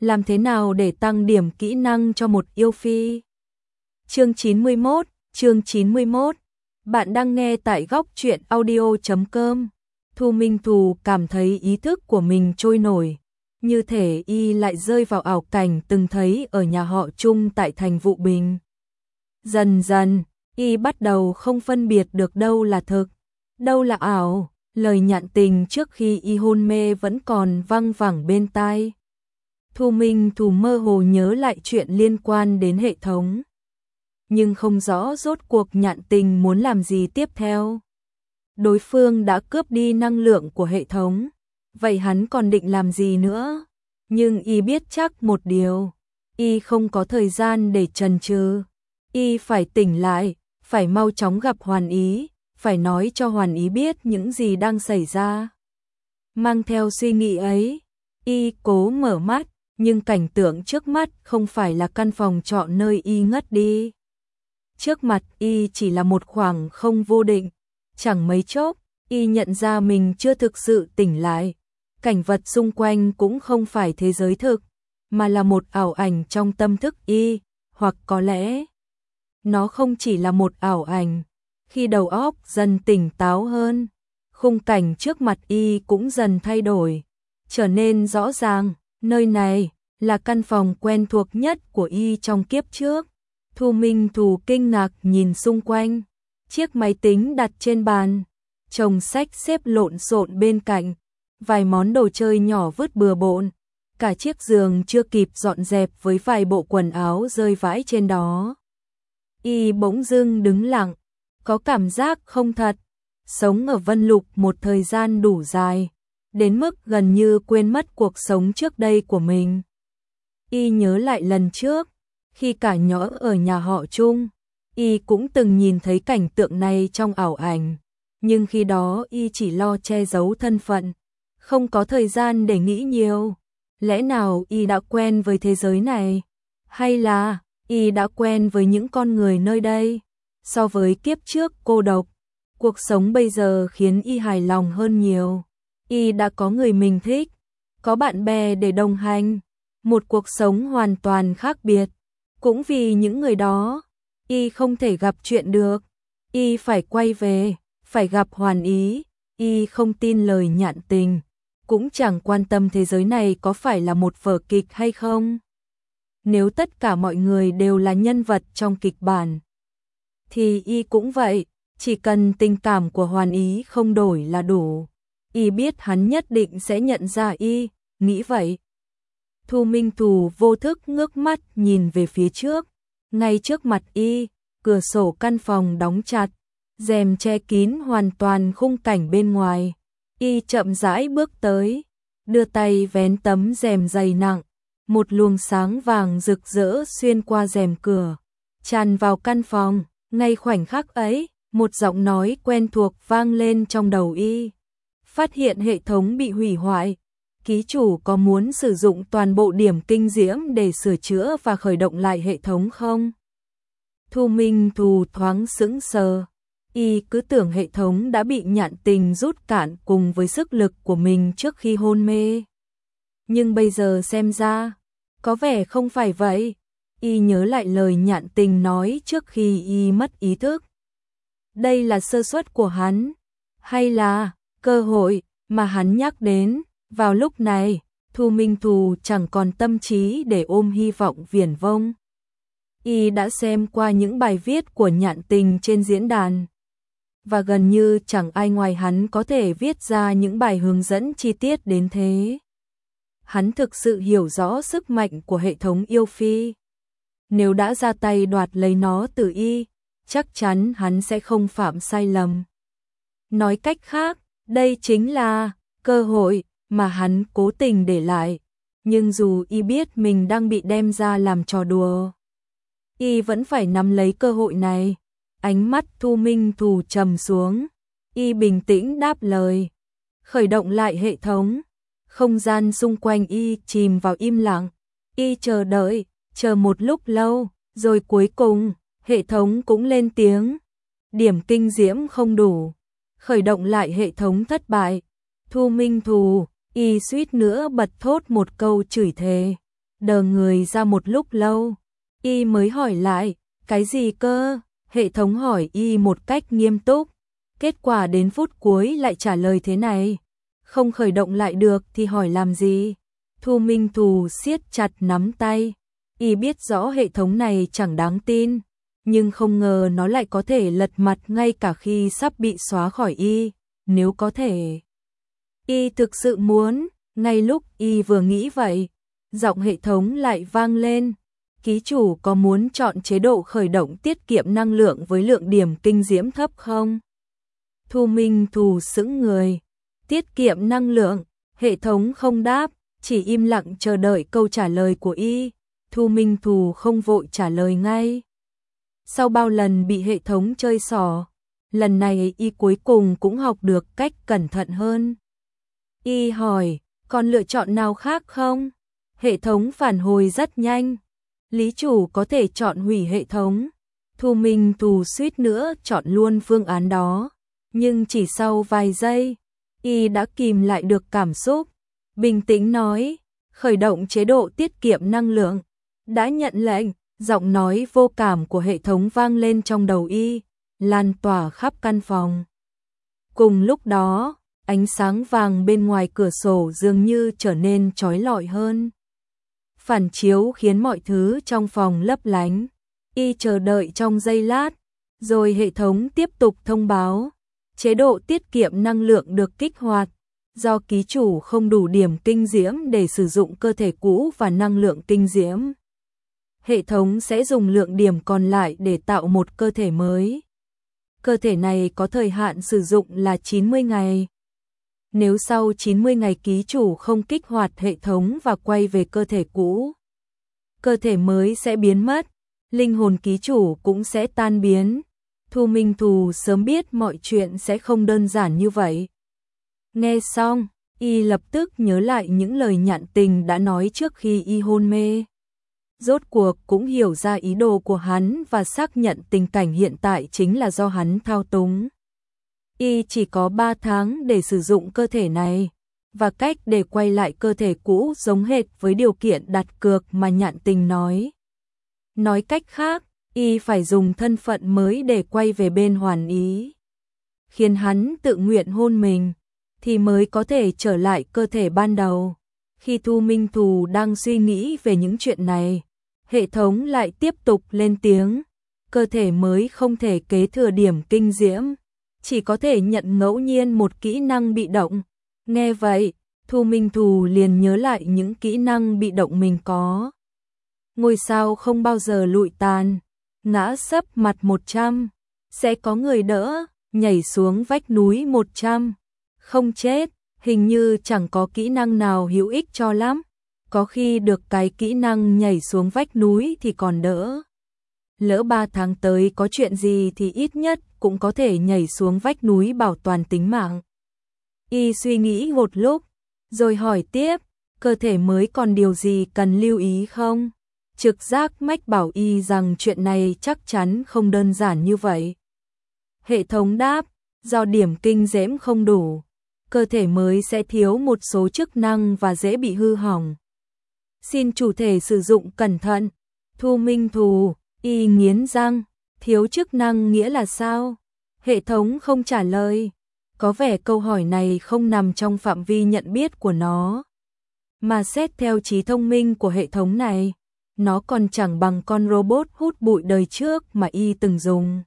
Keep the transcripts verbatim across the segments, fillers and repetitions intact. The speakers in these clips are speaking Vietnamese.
Làm thế nào để tăng điểm kỹ năng cho một yêu phi? Chương chín mươi mốt, chương chín mươi mốt. Bạn đang nghe tại góc truyện audio chấm com. Thu Minh Thù cảm thấy ý thức của mình trôi nổi, như thể y lại rơi vào ảo cảnh từng thấy ở nhà họ Chung tại thành Vụ Bình. Dần dần, y bắt đầu không phân biệt được đâu là thực, đâu là ảo, lời nhạn tình trước khi y hôn mê vẫn còn văng vẳng bên tai. Thu Minh Thù mơ hồ nhớ lại chuyện liên quan đến hệ thống, nhưng không rõ rốt cuộc nhạn tình muốn làm gì tiếp theo. Đối phương đã cướp đi năng lượng của hệ thống, vậy hắn còn định làm gì nữa? Nhưng y biết chắc một điều, y không có thời gian để chần chừ, y phải tỉnh lại, phải mau chóng gặp Hoàn Ý, phải nói cho Hoàn Ý biết những gì đang xảy ra. Mang theo suy nghĩ ấy, y cố mở mắt, nhưng cảnh tượng trước mắt không phải là căn phòng trọ nơi y ngất đi. Trước mặt y chỉ là một khoảng không vô định, chẳng mấy chốc, y nhận ra mình chưa thực sự tỉnh lại. Cảnh vật xung quanh cũng không phải thế giới thực, mà là một ảo ảnh trong tâm thức y, hoặc có lẽ nó không chỉ là một ảo ảnh. Khi đầu óc dần tỉnh táo hơn, khung cảnh trước mặt y cũng dần thay đổi, trở nên rõ ràng. Nơi này là căn phòng quen thuộc nhất của y trong kiếp trước. Thu Minh Thù kinh ngạc nhìn xung quanh, chiếc máy tính đặt trên bàn, chồng sách xếp lộn xộn bên cạnh, vài món đồ chơi nhỏ vứt bừa bộn, cả chiếc giường chưa kịp dọn dẹp với vài bộ quần áo rơi vãi trên đó. Y bỗng dưng đứng lặng, có cảm giác không thật, sống ở Vân Lục một thời gian đủ dài, đến mức gần như quên mất cuộc sống trước đây của mình. Y nhớ lại lần trước, khi cả nhỏ ở nhà họ Chung, y cũng từng nhìn thấy cảnh tượng này trong ảo ảnh, nhưng khi đó y chỉ lo che giấu thân phận, không có thời gian để nghĩ nhiều. Lẽ nào y đã quen với thế giới này? Hay là y đã quen với những con người nơi đây? So với kiếp trước cô độc, cuộc sống bây giờ khiến y hài lòng hơn nhiều. Y đã có người mình thích, có bạn bè để đồng hành, một cuộc sống hoàn toàn khác biệt. Cũng vì những người đó, y không thể gặp chuyện được, y phải quay về, phải gặp Hoàn Ý. Y không tin lời nhạn tình, cũng chẳng quan tâm thế giới này có phải là một vở kịch hay không. Nếu tất cả mọi người đều là nhân vật trong kịch bản, thì y cũng vậy, chỉ cần tình cảm của Hoàn Ý không đổi là đủ. Y biết hắn nhất định sẽ nhận ra y, nghĩ vậy. Thu Minh Thù vô thức ngước mắt nhìn về phía trước, ngay trước mặt y, cửa sổ căn phòng đóng chặt, rèm che kín hoàn toàn khung cảnh bên ngoài. Y chậm rãi bước tới, đưa tay vén tấm rèm dày nặng, một luồng sáng vàng rực rỡ xuyên qua rèm cửa, tràn vào căn phòng. Ngay khoảnh khắc ấy, một giọng nói quen thuộc vang lên trong đầu y. Phát hiện hệ thống bị hủy hoại, ký chủ có muốn sử dụng toàn bộ điểm kinh diễm để sửa chữa và khởi động lại hệ thống không? Thu Minh Thù thoáng sững sờ, y cứ tưởng hệ thống đã bị nhạn tình rút cạn cùng với sức lực của mình trước khi hôn mê. Nhưng bây giờ xem ra, có vẻ không phải vậy. Y nhớ lại lời nhạn tình nói trước khi y mất ý thức. Đây là sơ suất của hắn, hay là cơ hội mà hắn nhắc đến? Vào lúc này, Thu Minh Thù chẳng còn tâm trí để ôm hy vọng viển vông. Y đã xem qua những bài viết của nhạn tình trên diễn đàn, và gần như chẳng ai ngoài hắn có thể viết ra những bài hướng dẫn chi tiết đến thế. Hắn thực sự hiểu rõ sức mạnh của hệ thống yêu phi. Nếu đã ra tay đoạt lấy nó từ y, chắc chắn hắn sẽ không phạm sai lầm. Nói cách khác, đây chính là cơ hội mà hắn cố tình để lại. Nhưng dù y biết mình đang bị đem ra làm trò đùa, y vẫn phải nắm lấy cơ hội này. Ánh mắt Thu Minh Thù trầm xuống, y bình tĩnh đáp lời. Khởi động lại hệ thống. Không gian xung quanh y chìm vào im lặng. Y chờ đợi, chờ một lúc lâu, rồi cuối cùng, hệ thống cũng lên tiếng. Điểm kinh diễm không đủ. Khởi động lại hệ thống thất bại. Thu Minh Thù, y suýt nữa bật thốt một câu chửi thề. đờ người ra một lúc lâu, y mới hỏi lại, cái gì cơ? Hệ thống hỏi y một cách nghiêm túc, kết quả đến phút cuối lại trả lời thế này, không khởi động lại được thì hỏi làm gì? Thu Minh Thù siết chặt nắm tay, y biết rõ hệ thống này chẳng đáng tin, nhưng không ngờ nó lại có thể lật mặt ngay cả khi sắp bị xóa khỏi y, nếu có thể. Y thực sự muốn, ngay lúc y vừa nghĩ vậy, giọng hệ thống lại vang lên, ký chủ có muốn chọn chế độ khởi động tiết kiệm năng lượng với lượng điểm kinh diễm thấp không? Thu Minh Thù sững người, tiết kiệm năng lượng, hệ thống không đáp, chỉ im lặng chờ đợi câu trả lời của y. Thu Minh Thù không vội trả lời ngay. Sau bao lần bị hệ thống chơi xỏ, lần này y cuối cùng cũng học được cách cẩn thận hơn. Y hỏi, còn lựa chọn nào khác không? Hệ thống phản hồi rất nhanh. Lý chủ có thể chọn hủy hệ thống. Thu Minh Thù suýt nữa chọn luôn phương án đó. Nhưng chỉ sau vài giây, y đã kìm lại được cảm xúc. Bình tĩnh nói, khởi động chế độ tiết kiệm năng lượng. Đã nhận lệnh, giọng nói vô cảm của hệ thống vang lên trong đầu y, lan tỏa khắp căn phòng. Cùng lúc đó, ánh sáng vàng bên ngoài cửa sổ dường như trở nên chói lọi hơn. Phản chiếu khiến mọi thứ trong phòng lấp lánh. Y chờ đợi trong giây lát, rồi hệ thống tiếp tục thông báo. Chế độ tiết kiệm năng lượng được kích hoạt. Do ký chủ không đủ điểm kinh diễm để sử dụng cơ thể cũ và năng lượng kinh diễm, hệ thống sẽ dùng lượng điểm còn lại để tạo một cơ thể mới. Cơ thể này có thời hạn sử dụng là chín mươi ngày. Nếu sau chín mươi ngày ký chủ không kích hoạt hệ thống và quay về cơ thể cũ, cơ thể mới sẽ biến mất, linh hồn ký chủ cũng sẽ tan biến. Thu Minh Thù sớm biết mọi chuyện sẽ không đơn giản như vậy. Nghe xong, y lập tức nhớ lại những lời nhạn tình đã nói trước khi y hôn mê. Rốt cuộc cũng hiểu ra ý đồ của hắn và xác nhận tình cảnh hiện tại chính là do hắn thao túng. Y chỉ có ba tháng để sử dụng cơ thể này, và cách để quay lại cơ thể cũ giống hệt với điều kiện đặt cược mà nhạn tình nói. Nói cách khác, y phải dùng thân phận mới để quay về bên Hoàn Ý, khiến hắn tự nguyện hôn mình, thì mới có thể trở lại cơ thể ban đầu. Khi Thu Minh Thù đang suy nghĩ về những chuyện này, hệ thống lại tiếp tục lên tiếng, cơ thể mới không thể kế thừa điểm kinh diễm, chỉ có thể nhận ngẫu nhiên một kỹ năng bị động. Nghe vậy, Thu Minh Thù liền nhớ lại những kỹ năng bị động mình có. Ngôi sao không bao giờ lụi tàn, ngã sấp mặt một trăm, sẽ có người đỡ, nhảy xuống vách núi một trăm, không chết, hình như chẳng có kỹ năng nào hữu ích cho lắm. Có khi được cái kỹ năng nhảy xuống vách núi thì còn đỡ. Lỡ ba tháng tới có chuyện gì thì ít nhất cũng có thể nhảy xuống vách núi bảo toàn tính mạng. Y suy nghĩ một lúc, rồi hỏi tiếp, cơ thể mới còn điều gì cần lưu ý không? Trực giác mách bảo y rằng chuyện này chắc chắn không đơn giản như vậy. Hệ thống đáp, do điểm kinh diễm không đủ, cơ thể mới sẽ thiếu một số chức năng và dễ bị hư hỏng. Xin chủ thể sử dụng cẩn thận. Thu Minh Thù, y nghiến răng, thiếu chức năng nghĩa là sao? Hệ thống không trả lời. Có vẻ câu hỏi này không nằm trong phạm vi nhận biết của nó. Mà xét theo trí thông minh của hệ thống này, nó còn chẳng bằng con robot hút bụi đời trước mà y từng dùng.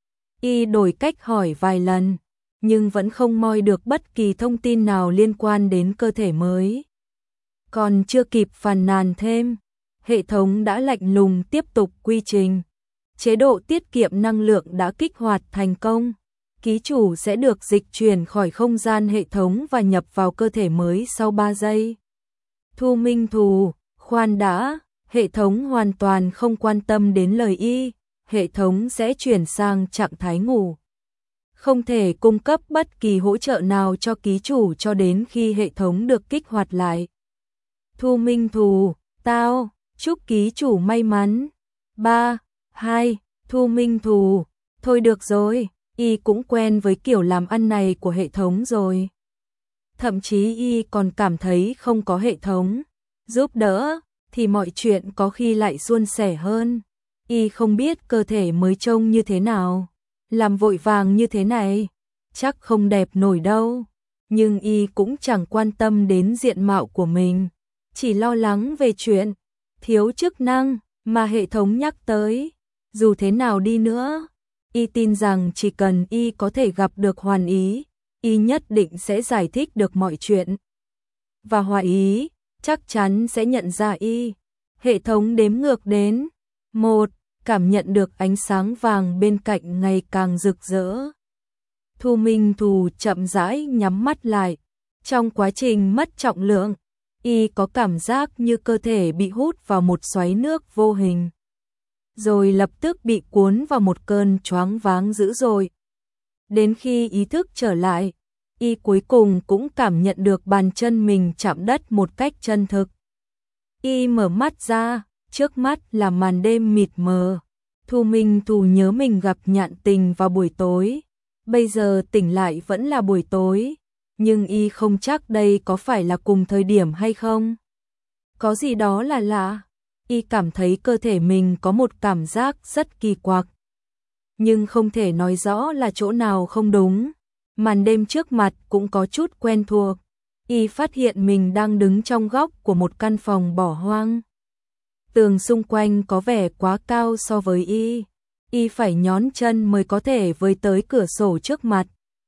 Y đổi cách hỏi vài lần, nhưng vẫn không moi được bất kỳ thông tin nào liên quan đến cơ thể mới. Còn chưa kịp phàn nàn thêm, hệ thống đã lạnh lùng tiếp tục quy trình. Chế độ tiết kiệm năng lượng đã kích hoạt thành công. Ký chủ sẽ được dịch chuyển khỏi không gian hệ thống và nhập vào cơ thể mới sau ba giây. Thu Minh Thù, khoan đã, hệ thống hoàn toàn không quan tâm đến lời y, hệ thống sẽ chuyển sang trạng thái ngủ. Không thể cung cấp bất kỳ hỗ trợ nào cho ký chủ cho đến khi hệ thống được kích hoạt lại. Thu Minh Thù, tao, chúc ký chủ may mắn. ba, hai, Thu Minh Thù, thôi được rồi, y cũng quen với kiểu làm ăn này của hệ thống rồi. Thậm chí y còn cảm thấy không có hệ thống giúp đỡ, thì mọi chuyện có khi lại suôn sẻ hơn. Y không biết cơ thể mới trông như thế nào, làm vội vàng như thế này, chắc không đẹp nổi đâu. Nhưng Y cũng chẳng quan tâm đến diện mạo của mình, chỉ lo lắng về chuyện thiếu chức năng mà hệ thống nhắc tới. Dù thế nào đi nữa, Y tin rằng chỉ cần Y có thể gặp được Hoàn Ý, Y nhất định sẽ giải thích được mọi chuyện. Và Hoàn Ý chắc chắn sẽ nhận ra Y. Hệ thống đếm ngược đến một, cảm nhận được ánh sáng vàng bên cạnh ngày càng rực rỡ. Thu Minh Thù chậm rãi nhắm mắt lại. Trong quá trình mất trọng lượng, Y có cảm giác như cơ thể bị hút vào một xoáy nước vô hình, rồi lập tức bị cuốn vào một cơn choáng váng dữ dội. Đến khi ý thức trở lại, Y cuối cùng cũng cảm nhận được bàn chân mình chạm đất một cách chân thực. Y mở mắt ra, trước mắt là màn đêm mịt mờ. Thu Minh Thù nhớ mình gặp Nhạn Tình vào buổi tối, bây giờ tỉnh lại vẫn là buổi tối, nhưng Y không chắc đây có phải là cùng thời điểm hay không. Có gì đó là lạ, Y cảm thấy cơ thể mình có một cảm giác rất kỳ quặc, nhưng không thể nói rõ là chỗ nào không đúng. Màn đêm trước mặt cũng có chút quen thuộc. Y phát hiện mình đang đứng trong góc của một căn phòng bỏ hoang. Tường xung quanh có vẻ quá cao so với Y. Y phải nhón chân mới có thể với tới cửa sổ trước mặt.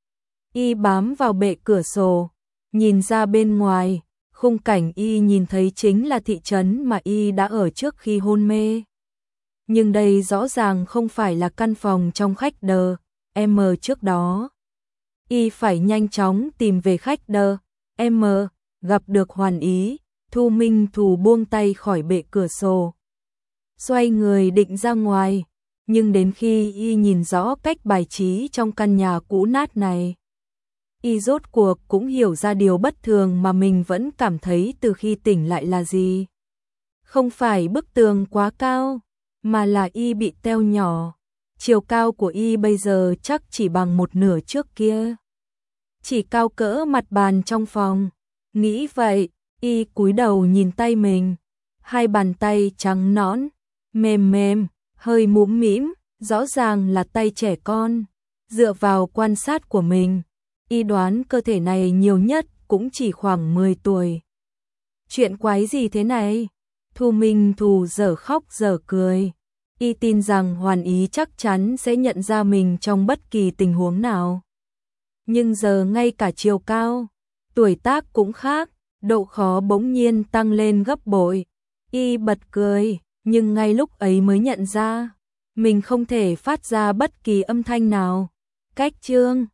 Y bám vào bệ cửa sổ, nhìn ra bên ngoài, khung cảnh Y nhìn thấy chính là thị trấn mà Y đã ở trước khi hôn mê. Nhưng đây rõ ràng không phải là căn phòng trong khách đờ M trước đó. Y phải nhanh chóng tìm về khách đờ M, gặp được Hoàn Ý. Thu Minh Thù buông tay khỏi bệ cửa sổ, xoay người định ra ngoài, nhưng đến khi Y nhìn rõ cách bài trí trong căn nhà cũ nát này, Y rốt cuộc cũng hiểu ra điều bất thường mà mình vẫn cảm thấy từ khi tỉnh lại là gì. Không phải bức tường quá cao, mà là Y bị teo nhỏ. Chiều cao của Y bây giờ chắc chỉ bằng một nửa trước kia, chỉ cao cỡ mặt bàn trong phòng. Nghĩ vậy, Y cúi đầu nhìn tay mình, hai bàn tay trắng nõn, mềm mềm, hơi mũm mĩm, rõ ràng là tay trẻ con. Dựa vào quan sát của mình, Y đoán cơ thể này nhiều nhất cũng chỉ khoảng mười tuổi. Chuyện quái gì thế này? Thu Minh Thù dở khóc dở cười. Y tin rằng Hoàn Ý chắc chắn sẽ nhận ra mình trong bất kỳ tình huống nào. Nhưng giờ ngay cả chiều cao, tuổi tác cũng khác, độ khó bỗng nhiên tăng lên gấp bội. Y bật cười, nhưng ngay lúc ấy mới nhận ra, mình không thể phát ra bất kỳ âm thanh nào. Cách chương